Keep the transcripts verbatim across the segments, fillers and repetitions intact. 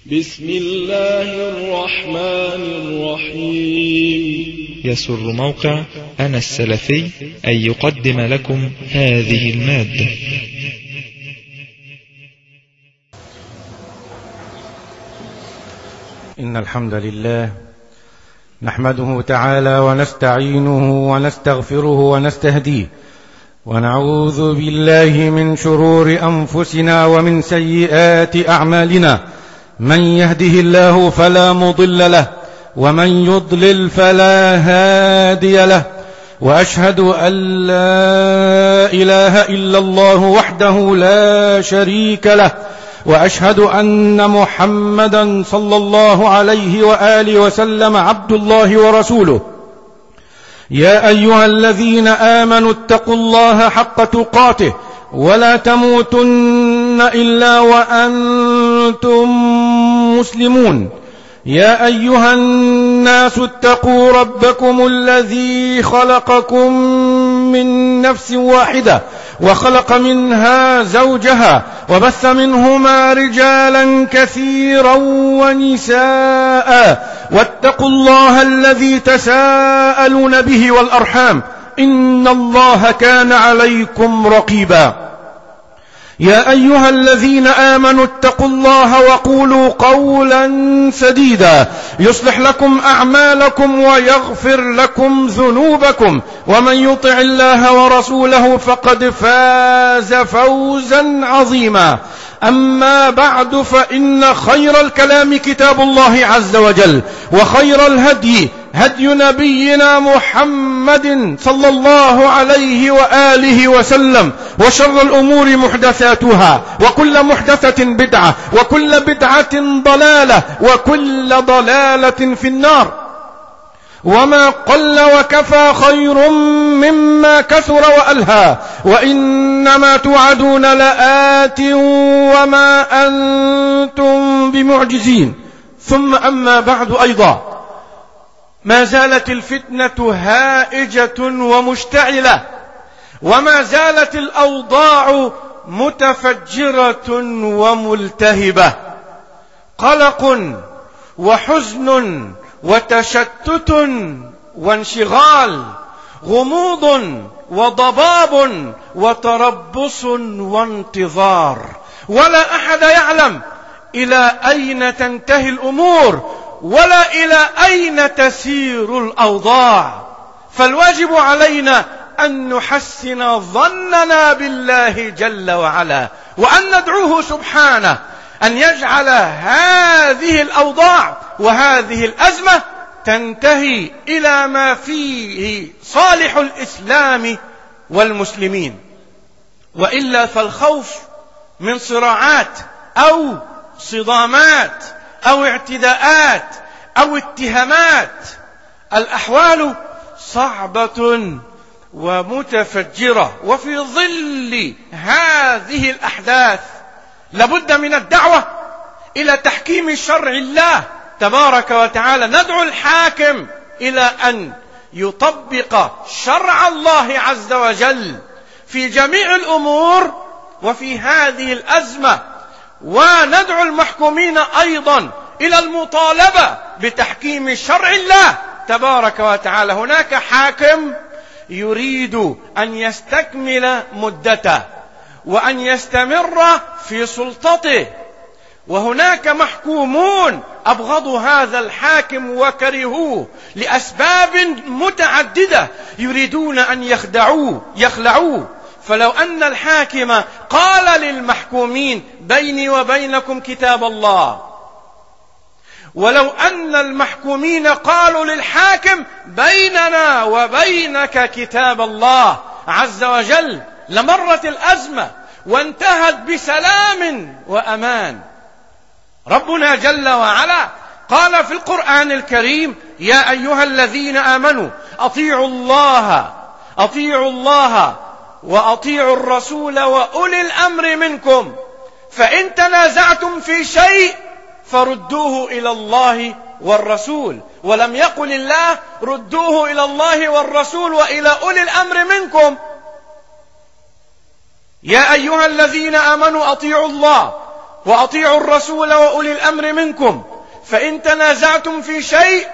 بسم الله الرحمن الرحيم. يسر موقع أنا السلفي أن يقدم لكم هذه المادة. إن الحمد لله نحمده تعالى ونستعينه ونستغفره ونستهديه، ونعوذ بالله من شرور أنفسنا ومن سيئات أعمالنا. من يهده الله فلا مضل له، ومن يضلل فلا هادي له، وأشهد أن لا إله إلا الله وحده لا شريك له، وأشهد أن محمدا صلى الله عليه وآله وسلم عبد الله ورسوله. يا أيها الذين آمنوا اتقوا الله حق تقاته ولا تموتن إلا وأنتم مسلمون. يا أيها الناس اتقوا ربكم الذي خلقكم من نفس واحدة وخلق منها زوجها وبث منهما رجالا كثيرا ونساء، واتقوا الله الذي تساءلون به والأرحام، إن الله كان عليكم رقيبا. يا أيها الذين آمنوا اتقوا الله وقولوا قولا سديدا يصلح لكم أعمالكم ويغفر لكم ذنوبكم، ومن يطع الله ورسوله فقد فاز فوزا عظيما. أما بعد، فإن خير الكلام كتاب الله عز وجل، وخير الهدي هدي نبينا محمد صلى الله عليه وآله وسلم، وشر الأمور محدثاتها، وكل محدثة بدعة، وكل بدعة ضلالة، وكل ضلالة في النار. وما قل وكفى خير مما كثر وألهى، وإنما توعدون لآت وما أنتم بمعجزين. ثم أما بعد، أيضا ما زالت الفتنة هائجة ومشتعلة، وما زالت الأوضاع متفجرة وملتهبة. قلق وحزن وتشتت وانشغال، غموض وضباب وتربص وانتظار، ولا أحد يعلم إلى أين تنتهي الأمور ولا إلى أين تسير الأوضاع. فالواجب علينا أن نحسن ظننا بالله جل وعلا، وأن ندعوه سبحانه أن يجعل هذه الأوضاع وهذه الأزمة تنتهي إلى ما فيه صالح الإسلام والمسلمين، وإلا فالخوف من صراعات أو صدامات أو اعتداءات أو اتهامات. الأحوال صعبة ومتفجرة، وفي ظل هذه الأحداث لابد من الدعوة إلى تحكيم شرع الله تبارك وتعالى. ندعو الحاكم إلى أن يطبق شرع الله عز وجل في جميع الأمور وفي هذه الأزمة، وندعو المحكومين أيضا إلى المطالبة بتحكيم شرع الله تبارك وتعالى. هناك حاكم يريد أن يستكمل مدته وأن يستمر في سلطته، وهناك محكومون أبغضوا هذا الحاكم وكرهوه لأسباب متعددة، يريدون أن يخدعوه يخلعوه. فلو أن الحاكم قال للمحكومين بيني وبينكم كتاب الله، ولو أن المحكومين قالوا للحاكم بيننا وبينك كتاب الله عز وجل، لمرت الأزمة وانتهت بسلام وأمان. ربنا جل وعلا قال في القرآن الكريم: يا أيها الذين آمنوا أطيعوا الله أطيعوا الله وأطيعوا الرسول وأولي الأمر منكم، فإن تنازعتم في شيء فردوه إلى الله والرسول. ولم يقل الله ردوه إلى الله والرسول وإلى أولي الأمر منكم. يا أيها الذين آمنوا أطيعوا الله وأطيعوا الرسول وأولي الأمر منكم فإن تنازعتم في شيء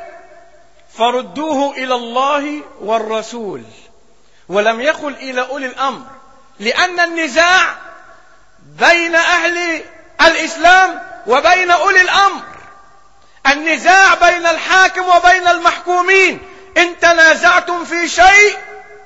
فردوه إلى الله والرسول. ولم يقل إلى أولي الأمر، لأن النزاع بين أهل الإسلام وبين أولي الأمر، النزاع بين الحاكم وبين المحكومين. إن تنازعتم في شيء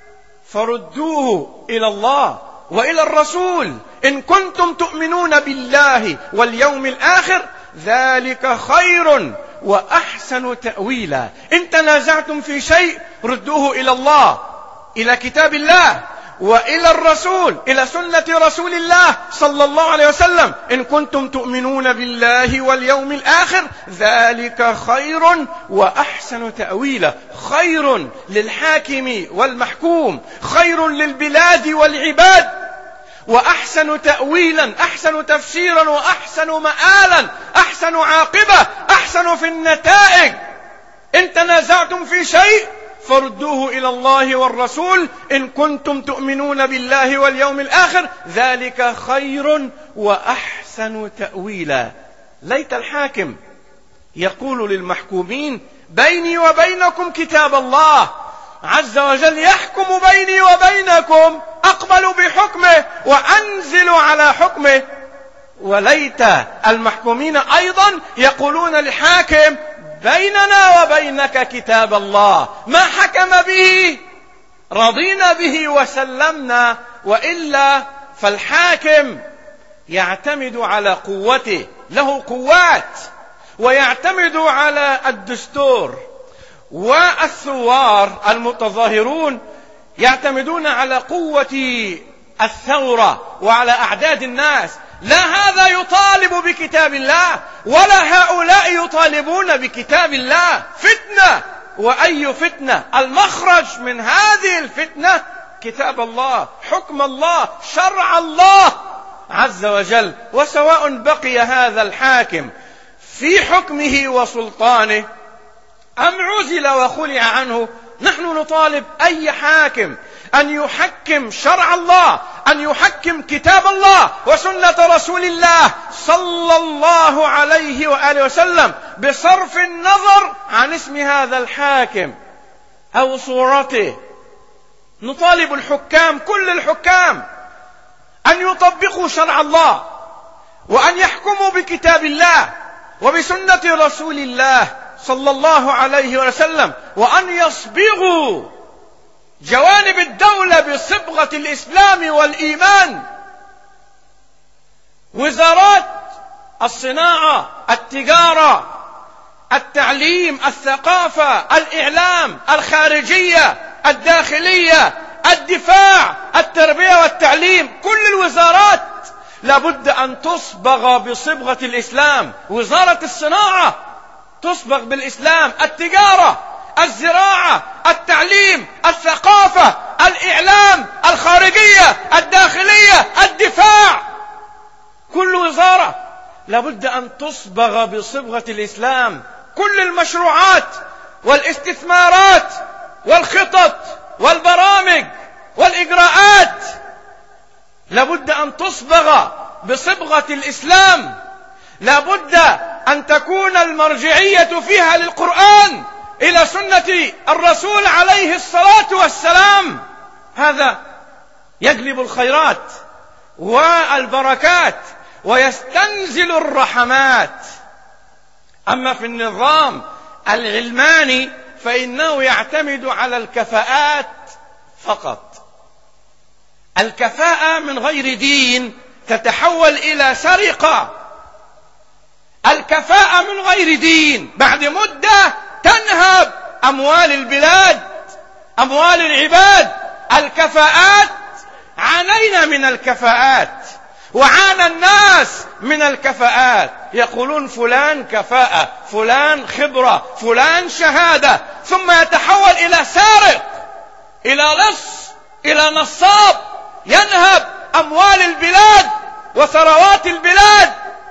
فردوه إلى الله وإلى الرسول إن كنتم تؤمنون بالله واليوم الآخر، ذلك خير وأحسن تأويلا. إن تنازعتم في شيء ردوه إلى الله، إلى كتاب الله، وإلى الرسول، إلى سنة رسول الله صلى الله عليه وسلم إن كنتم تؤمنون بالله واليوم الآخر، ذلك خير وأحسن تأويلا. خير للحاكم والمحكوم، خير للبلاد والعباد، وأحسن تأويلا، أحسن تفسيرا، وأحسن مآلا، أحسن عاقبة، أحسن في النتائج. إن تنازعتم في شيء فردوه إلى الله والرسول إن كنتم تؤمنون بالله واليوم الآخر، ذلك خير وأحسن تأويلا. ليت الحاكم يقول للمحكومين: بيني وبينكم كتاب الله عز وجل يحكم بيني وبينكم، أقبل بحكمه وأنزل على حكمه. وليت المحكومين أيضا يقولون للحاكم: بيننا وبينك كتاب الله، ما حكم به رضينا به وسلمنا، وإلا فالحاكم يعتمد على قوته، له قوات، ويعتمد على الدستور. والثوار المتظاهرون يعتمدون على قوة الثورة وعلى أعداد الناس. لا هذا يطالب بكتاب الله ولا هؤلاء يطالبون بكتاب الله. فتنة، وأي فتنة؟ المخرج من هذه الفتنة كتاب الله، حكم الله، شرع الله عز وجل. وسواء بقي هذا الحاكم في حكمه وسلطانه أم عزل وخلع عنه، نحن نطالب أي حاكم أن يحكم شرع الله، أن يحكم كتاب الله وسنة رسول الله صلى الله عليه وآله وسلم، بصرف النظر عن اسم هذا الحاكم أو صورته. نطالب الحكام، كل الحكام، أن يطبقوا شرع الله، وأن يحكموا بكتاب الله وبسنة رسول الله صلى الله عليه وسلم، وأن يصبغوا جوانب الدولة بصبغة الإسلام والإيمان. وزارات الصناعة، التجارة، التعليم، الثقافة، الإعلام، الخارجية، الداخلية، الدفاع، التربية والتعليم، كل الوزارات لابد أن تصبغ بصبغة الإسلام. وزارة الصناعة تصبغ بالإسلام، التجارة، الزراعة، التعليم، الثقافة، الإعلام، الخارجية، الداخلية، الدفاع، كل وزارة لابد أن تصبغ بصبغة الإسلام. كل المشروعات والاستثمارات والخطط والبرامج والإجراءات لابد أن تصبغ بصبغة الإسلام. لابد أن تكون المرجعية فيها للقرآن، إلى سنة الرسول عليه الصلاة والسلام. هذا يجلب الخيرات والبركات ويستنزل الرحمات. أما في النظام العلماني فإنه يعتمد على الكفاءات فقط. الكفاءة من غير دين تتحول إلى سرقة. الكفاءة من غير دين بعد مدة تنهب أموال البلاد، أموال العباد. الكفاءات، عانينا من الكفاءات، وعانى الناس من الكفاءات. يقولون فلان كفاءة، فلان خبرة، فلان شهادة، ثم يتحول إلى سارق، إلى لص، إلى نصاب، ينهب أموال البلاد وثروات البلاد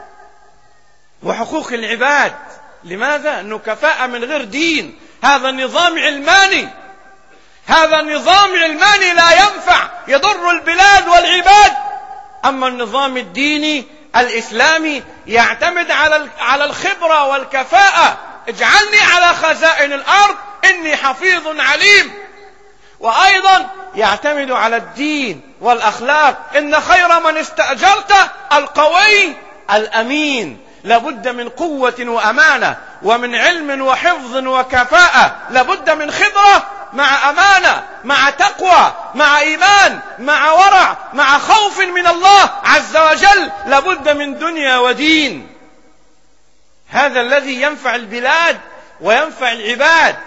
وحقوق العباد. لماذا؟ أنه كفاءة من غير دين. هذا نظام علماني، هذا نظام علماني لا ينفع، يضر البلاد والعباد. أما النظام الديني الإسلامي يعتمد على على الخبرة والكفاءة. اجعلني على خزائن الأرض إني حفيظ عليم. وأيضا يعتمد على الدين والأخلاق. إن خير من استأجرت القوي الأمين. لابد من قوة وأمانة، ومن علم وحفظ وكفاءة. لابد من خبرة مع أمانة، مع تقوى، مع إيمان، مع ورع، مع خوف من الله عز وجل. لابد من دنيا ودين. هذا الذي ينفع البلاد وينفع العباد.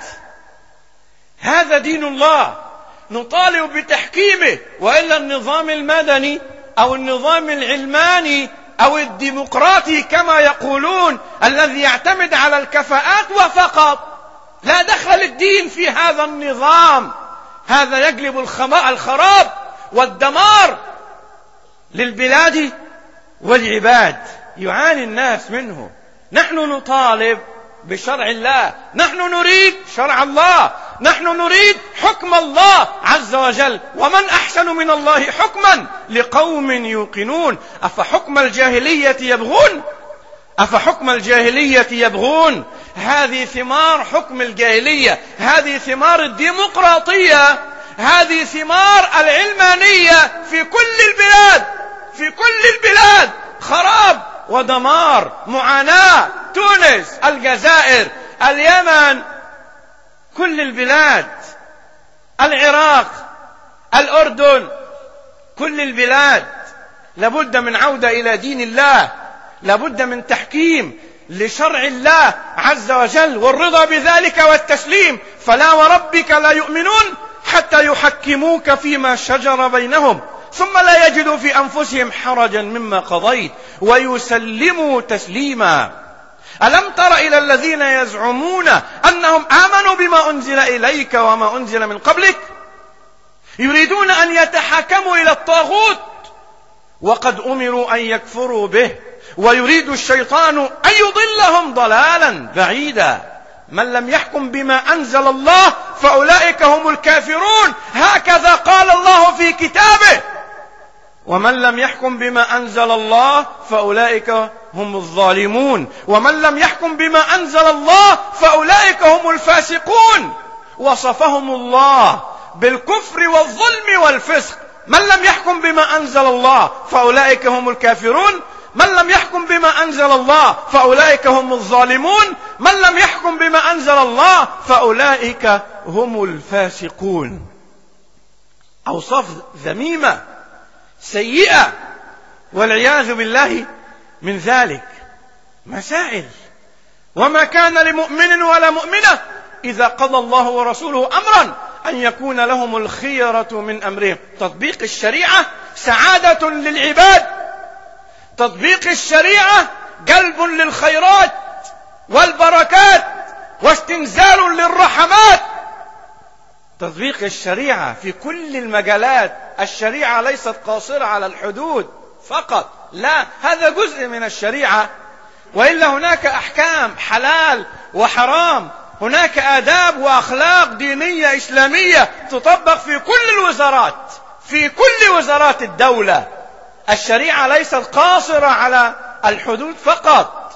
هذا دين الله نطالب بتحكيمه. وإلا النظام المدني أو النظام العلماني أو الديمقراطي كما يقولون، الذي يعتمد على الكفاءات وفقط، لا دخل الدين في هذا النظام. هذا يجلب الخراب والدمار للبلاد والعباد، يعاني الناس منه. نحن نطالب بشرع الله، نحن نريد شرع الله، نحن نريد حكم الله عز وجل. ومن أحسن من الله حكما لقوم يوقنون. أفحكم الجاهلية يبغون أفحكم الجاهلية يبغون. هذه ثمار حكم الجاهلية، هذه ثمار الديمقراطية، هذه ثمار العلمانية في كل البلاد، في كل البلاد خراب ودمار، معاناة. تونس، الجزائر، اليمن، كل البلاد، العراق، الأردن، كل البلاد. لابد من عودة إلى دين الله، لابد من تحكيم لشرع الله عز وجل، والرضا بذلك والتسليم. فلا وربك لا يؤمنون حتى يحكموك فيما شجر بينهم ثم لا يجدوا في أنفسهم حرجا مما قضيت ويسلموا تسليما. ألم تر إلى الذين يزعمون أنهم آمنوا بما أنزل إليك وما أنزل من قبلك يريدون أن يتحاكموا إلى الطاغوت وقد أمروا أن يكفروا به ويريد الشيطان أن يضلهم ضلالا بعيدا. من لم يحكم بما أنزل الله فأولئك هم الكافرون. هكذا قال الله في كتابه. ومن لم يحكم بما أنزل الله فأولئك هم الظالمون. ومن لم يحكم بما أنزل الله فأولئك هم الفاسقون. وصفهم الله بالكفر والظلم والفسق. من لم يحكم بما أنزل الله فأولئك هم الكافرون. من لم يحكم بما أنزل الله فأولئك هم الظالمون. من لم يحكم بما أنزل الله فأولئك هم الفاسقون. أوصاف ذميمة سيئة والعياذ بالله من ذلك. مسائل. وما كان لمؤمن ولا مؤمنة إذا قضى الله ورسوله أمرا أن يكون لهم الخيرة من أمرهم. تطبيق الشريعة سعادة للعباد. تطبيق الشريعة جلب للخيرات والبركات واستنزال للرحمات. تطبيق الشريعة في كل المجالات. الشريعة ليست قاصرة على الحدود فقط، لا، هذا جزء من الشريعة، وإلا هناك أحكام حلال وحرام، هناك آداب وأخلاق دينية إسلامية تطبق في كل الوزارات، في كل وزارات الدولة. الشريعة ليست قاصرة على الحدود فقط،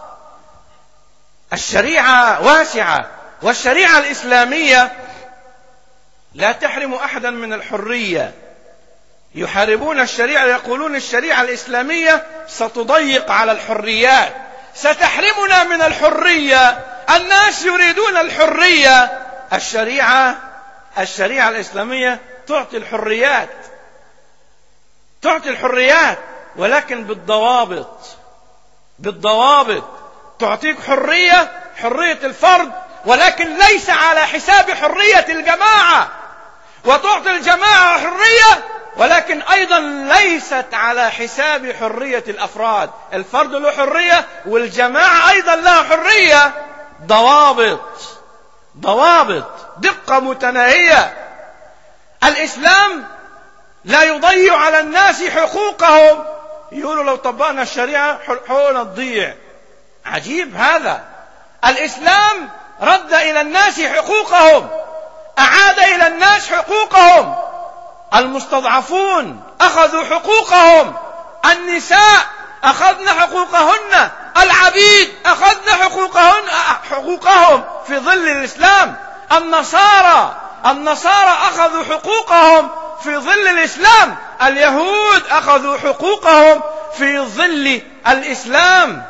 الشريعة واسعة. والشريعة الإسلامية لا تحرم أحدا من الحرية. يحاربون الشريعة، يقولون الشريعة الإسلامية ستضيق على الحريات، ستحرمنا من الحرية. الناس يريدون الحرية. الشريعة الشريعة الإسلامية تعطي الحريات، تعطي الحريات ولكن بالضوابط، بالضوابط. تعطيك حرية، حرية الفرد، ولكن ليس على حساب حرية الجماعة. وتعطي الجماعة حرية ولكن أيضا ليست على حساب حرية الأفراد. الفرد له حرية والجماعة أيضا لها حرية. ضوابط، ضوابط، دقة متناهية. الإسلام لا يضيع على الناس حقوقهم. يقولوا لو طبقنا الشريعة حقوقنا تضيع. عجيب هذا. الإسلام رد إلى الناس حقوقهم، أعاد إلى الناس حقوقهم. المستضعفون أخذوا حقوقهم، النساء أخذن حقوقهن، العبيد أخذن حقوقهن حقوقهم في ظل الإسلام. النصارى النصارى أخذوا حقوقهم في ظل الإسلام. اليهود أخذوا حقوقهم في ظل الإسلام.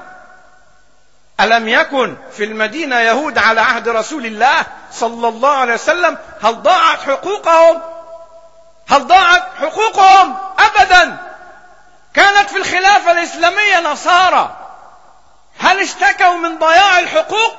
ألم يكن في المدينة يهود على عهد رسول الله صلى الله عليه وسلم؟ هل ضاعت حقوقهم؟ هل ضاعت حقوقهم؟ أبدا. كانت في الخلافة الإسلامية نصارى. هل اشتكوا من ضياع الحقوق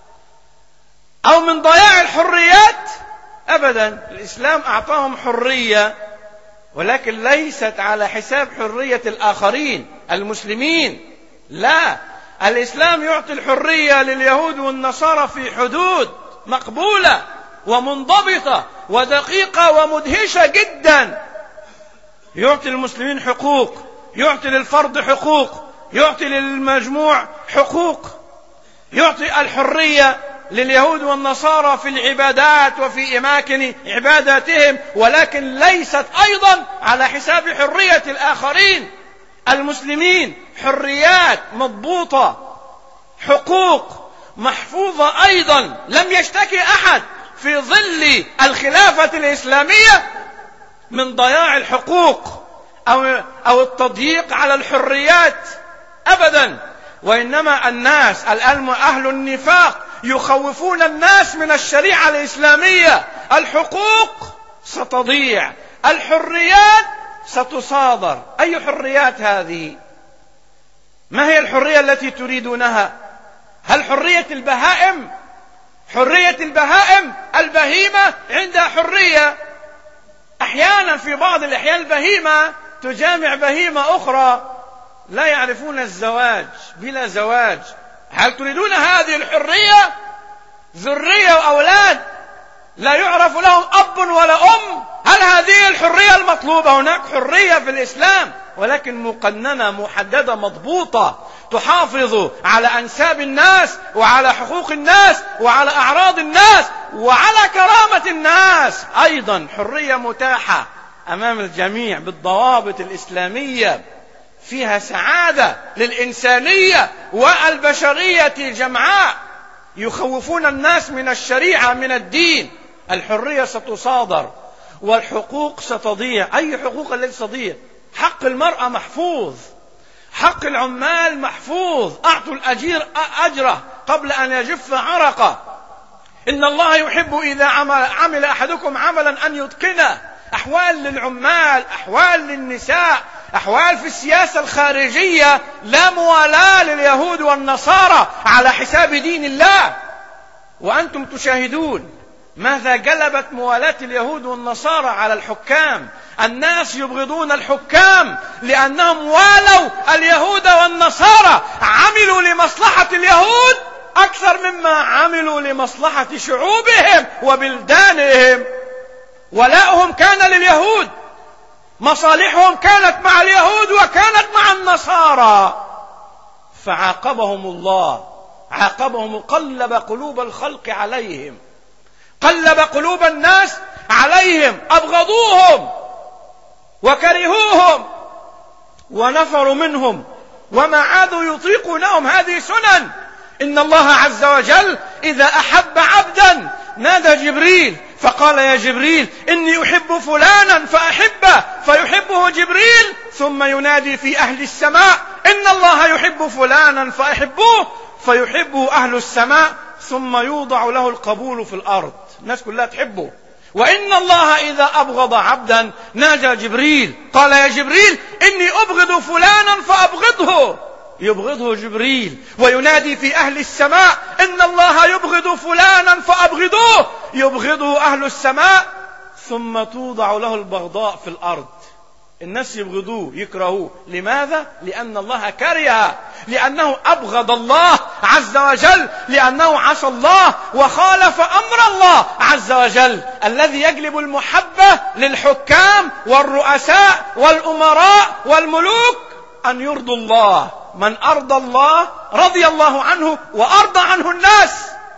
أو من ضياع الحريات؟ أبدا. الإسلام أعطاهم حرية، ولكن ليست على حساب حرية الآخرين المسلمين. لا، الإسلام يعطي الحرية لليهود والنصارى في حدود مقبولة ومنضبطة ودقيقة ومدهشة جدا. يعطي المسلمين حقوق، يعطي للفرد حقوق، يعطي للمجموع حقوق، يعطي الحرية لليهود والنصارى في العبادات وفي أماكن عباداتهم، ولكن ليست أيضا على حساب حرية الآخرين المسلمين. حريات مضبوطة، حقوق محفوظة أيضا. لم يشتكي أحد في ظل الخلافة الإسلامية من ضياع الحقوق أو أو التضييق على الحريات أبدا. وإنما الناس الآن أهل النفاق يخوفون الناس من الشريعة الإسلامية. الحقوق ستضيع، الحريات ستصادر. أي حريات هذه؟ ما هي الحرية التي تريدونها؟ هل حرية البهائم؟ حرية البهائم، البهيمة عندها حرية. أحيانا في بعض الأحيان البهيمة تجامع بهيمة أخرى، لا يعرفون الزواج، بلا زواج. هل تريدون هذه الحرية؟ ذرية وأولاد لا يعرف لهم أب ولا أم. هل هذه الحرية المطلوبة؟ هناك حرية في الإسلام، ولكن مقننة محددة مضبوطة، تحافظ على أنساب الناس وعلى حقوق الناس وعلى أعراض الناس وعلى كرامة الناس. أيضا حرية متاحة أمام الجميع بالضوابط الإسلامية، فيها سعادة للإنسانية والبشرية جمعاء. يخوفون الناس من الشريعة من الدين. الحرية ستصادر والحقوق ستضيع. أي حقوق التي تضيع؟ حق المرأة محفوظ، حق العمال محفوظ. أعطوا الأجير أجره قبل أن يجف عرقه. إن الله يحب إذا عمل, عمل أحدكم عملا أن يتقنه. أحوال للعمال، أحوال للنساء، أحوال في السياسة الخارجية. لا موالاة لليهود والنصارى على حساب دين الله. وأنتم تشاهدون ماذا جلبت موالاة اليهود والنصارى على الحكام. الناس يبغضون الحكام لأنهم والوا اليهود والنصارى، عملوا لمصلحة اليهود أكثر مما عملوا لمصلحة شعوبهم وبلدانهم. ولاؤهم كان لليهود، مصالحهم كانت مع اليهود وكانت مع النصارى. فعاقبهم الله، عاقبهم، قلب قلوب الخلق عليهم، قلب قلوب الناس عليهم، أبغضوهم وكرهوهم ونفروا منهم وما عادوا يطيقونهم. هذه سنن. إن الله عز وجل إذا أحب عبدا نادى جبريل فقال يا جبريل إني أحب فلانا فأحبه، فيحبه جبريل، ثم ينادي في أهل السماء إن الله يحب فلانا فأحبوه، فيحبه أهل السماء، ثم يوضع له القبول في الأرض، الناس كلها تحبه. وإن الله إذا أبغض عبدا ناجى جبريل قال يا جبريل إني أبغض فلانا فأبغضه، يبغضه جبريل، وينادي في أهل السماء إن الله يبغض فلانا فأبغضوه، يبغضه أهل السماء، ثم توضع له البغضاء في الأرض. الناس يبغضوه يكرهوه. لماذا؟ لأن الله كره، لأنه أبغض الله عز وجل، لأنه عصى الله وخالف أمر الله عز وجل الذي يجلب المحبة للحكام والرؤساء والأمراء والملوك أن يرضوا الله. من أرضى الله رضي الله عنه وأرضى عنه الناس،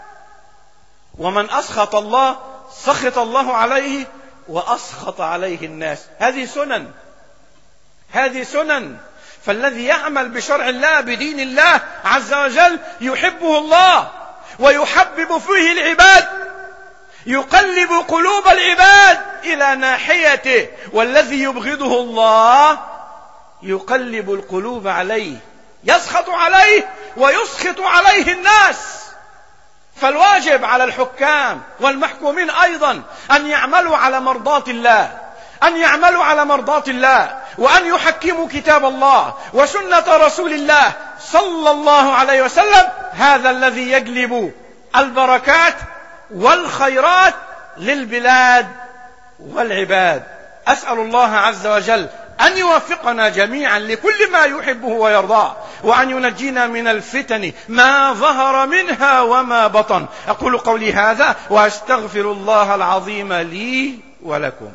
ومن أسخط الله سخط الله عليه وأسخط عليه الناس. هذه سنن، هذه سنن. فالذي يعمل بشرع الله بدين الله عز وجل يحبه الله ويحبب فيه العباد، يقلب قلوب العباد إلى ناحيته، والذي يبغضه الله يقلب القلوب عليه، يسخط عليه ويسخط عليه الناس. فالواجب على الحكام والمحكومين أيضا أن يعملوا على مرضاة الله، أن يعملوا على مرضاة الله، وأن يحكموا كتاب الله وسنة رسول الله صلى الله عليه وسلم. هذا الذي يجلب البركات والخيرات للبلاد والعباد. أسأل الله عز وجل أن يوفقنا جميعا لكل ما يحبه ويرضاه، وأن ينجينا من الفتن ما ظهر منها وما بطن. أقول قولي هذا وأستغفر الله العظيم لي ولكم.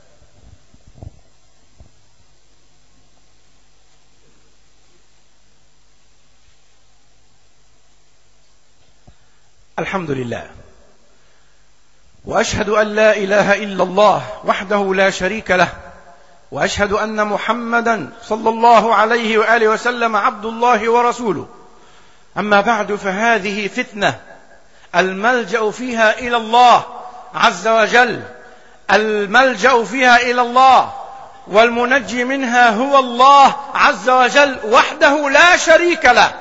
الحمد لله، وأشهد أن لا إله إلا الله وحده لا شريك له، وأشهد أن محمدا صلى الله عليه وآله وسلم عبد الله ورسوله. أما بعد، فهذه فتنة الملجأ فيها إلى الله عز وجل، الملجأ فيها إلى الله، والمنجي منها هو الله عز وجل وحده لا شريك له.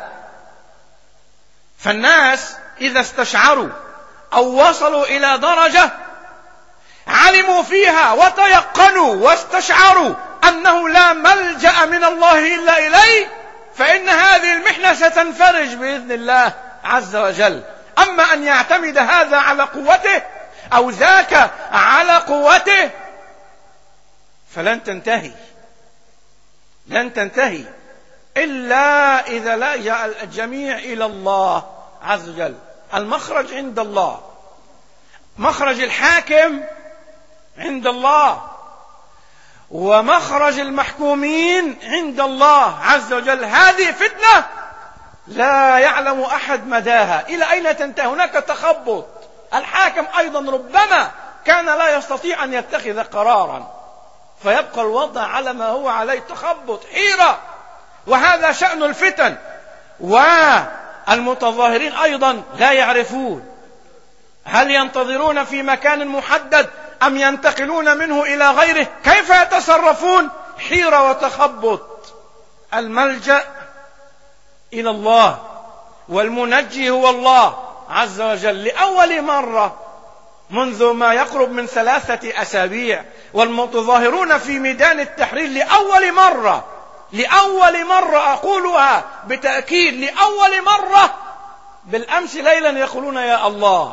فالناس إذا استشعروا أو وصلوا إلى درجة علموا فيها وتيقنوا واستشعروا أنه لا ملجأ من الله إلا إليه، فإن هذه المحنة ستنفرج بإذن الله عز وجل. أما أن يعتمد هذا على قوته أو ذاك على قوته فلن تنتهي، لن تنتهي إلا إذا لجأ الجميع إلى الله عز وجل. المخرج عند الله، مخرج الحاكم عند الله، ومخرج المحكومين عند الله عز وجل. هذه فتنة لا يعلم أحد مداها إلى أين تنتهي. هناك تخبط. الحاكم أيضا ربما كان لا يستطيع أن يتخذ قرارا، فيبقى الوضع على ما هو عليه، تخبط، حيرة. وهذا شأن الفتن. والمتظاهرين أيضا لا يعرفون هل ينتظرون في مكان محدد أم ينتقلون منه إلى غيره، كيف يتصرفون؟ حيرة وتخبط. الملجأ إلى الله، والمنجي هو الله عز وجل. لأول مرة منذ ما يقرب من ثلاثة أسابيع والمتظاهرون في ميدان التحرير لأول مرة، لأول مرة أقولها بتأكيد، لأول مرة بالأمس ليلا يقولون يا الله،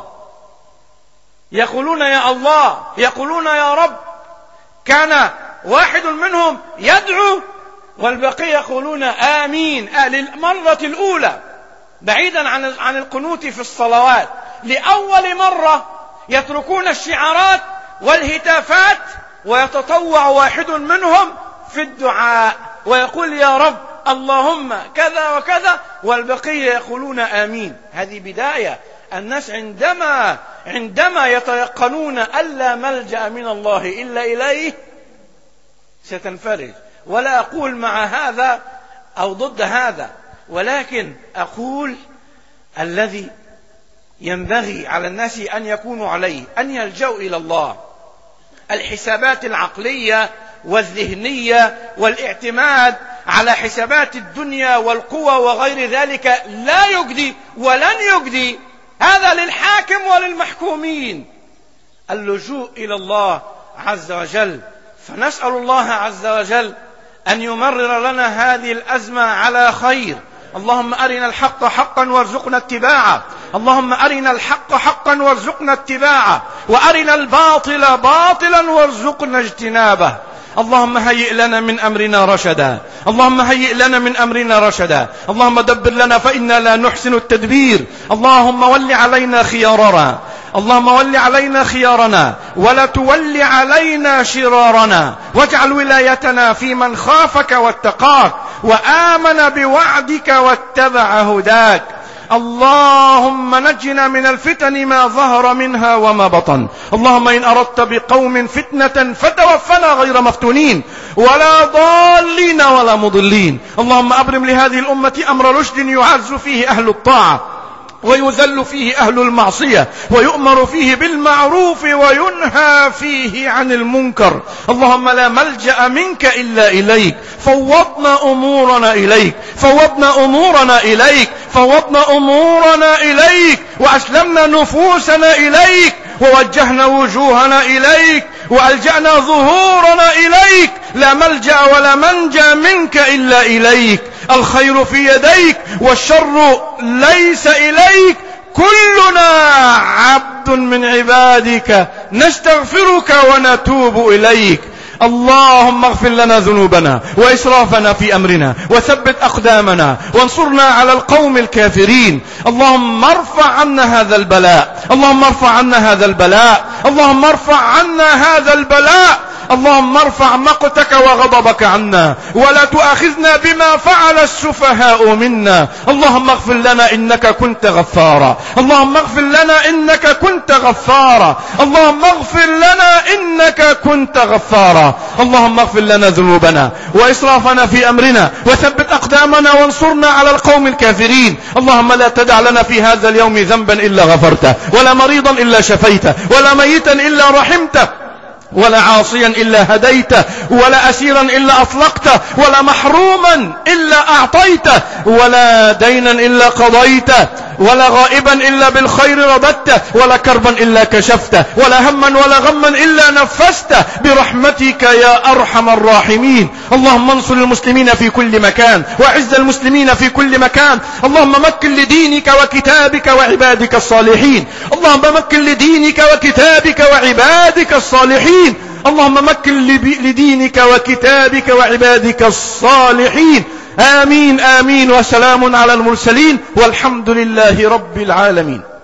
يقولون يا الله، يقولون يا رب. كان واحد منهم يدعو والبقية يقولون آمين للمرة الأولى، بعيدا عن عن القنوت في الصلوات. لأول مرة يتركون الشعارات والهتافات ويتطوع واحد منهم في الدعاء ويقول يا رب اللهم كذا وكذا، والبقية يقولون آمين. هذه بداية. الناس عندما عندما يتيقنون ألا ملجأ من الله إلا إليه ستنفرج. ولا أقول مع هذا أو ضد هذا، ولكن أقول الذي ينبغي على الناس أن يكونوا عليه أن يلجأوا إلى الله. الحسابات العقلية والذهنية والاعتماد على حسابات الدنيا والقوى وغير ذلك لا يجدي ولن يجدي. هذا للحاكم وللمحكومين. اللجوء إلى الله عز وجل. فنسأل الله عز وجل أن يمرر لنا هذه الأزمة على خير. اللهم أرنا الحق حقا وارزقنا اتباعه، اللهم أرنا الحق حقا وارزقنا اتباعه، وأرنا الباطل باطلا وارزقنا اجتنابه. اللهم هيئ لنا من أمرنا رشدا، اللهم هيئ لنا من أمرنا رشدا، اللهم دبر لنا فإنا لا نحسن التدبير. اللهم ول علينا خيارنا، اللهم ول علينا خيارنا ولا تول علينا شرارنا، واجعل ولايتنا في من خافك واتقاك وآمن بوعدك واتبع هداك. اللهم نجنا من الفتن ما ظهر منها وما بطن. اللهم إن أردت بقوم فتنة فتوفنا غير مفتونين ولا ضالين ولا مضلين. اللهم أبرم لهذه الأمة أمر رشد يعز فيه أهل الطاعة ويذل فيه أهل المعصية ويؤمر فيه بالمعروف وينهى فيه عن المنكر. اللهم لا ملجأ منك إلا إليك، فوضنا أمورنا إليك فوضنا أمورنا إليك فوضنا أمورنا إليك وأسلمنا نفوسنا إليك ووجهنا وجوهنا إليك وألجأنا ظهورنا إليك. لا ملجأ ولا منجا منك إلا إليك. الخير في يديك والشر ليس إليك. كلنا عبد من عبادك نستغفرك ونتوب إليك. اللهم اغفر لنا ذنوبنا وإسرافنا في أمرنا وثبت أقدامنا وانصرنا على القوم الكافرين. اللهم ارفع عنا هذا البلاء اللهم ارفع عنا هذا البلاء اللهم ارفع عنا هذا البلاء. اللهم ارفع مقتك وغضبك عنا ولا تؤاخذنا بما فعل السفهاء منا. اللهم اغفر لنا إنك كنت غفارا اللهم اغفر لنا إنك كنت غفارا اللهم اغفر لنا إنك كنت غفارا. اللهم اغفر لنا ذنوبنا وإسرافنا في أمرنا وثبت أقدامنا وانصرنا على القوم الكافرين. اللهم لا تدع لنا في هذا اليوم ذنبا إلا غفرته ولا مريضا إلا شفيته ولا ميتا إلا رحمته ولا عاصيا إلا هديته ولا أسيرا إلا أطلقته ولا محروما إلا أعطيته ولا دينا إلا قضيته ولا غائبا إلا بالخير رددته ولا كربا إلا كشفته ولا هما ولا غما إلا نفسته برحمتك يا أرحم الراحمين. اللهم انصر المسلمين في كل مكان وأعز المسلمين في كل مكان. اللهم مكن لدينك وكتابك وعبادك الصالحين اللهم مكن لدينك وكتابك وعبادك الصالحين اللهم مكن لدينك وكتابك وعبادك الصالحين. آمين آمين. وسلام على المرسلين والحمد لله رب العالمين.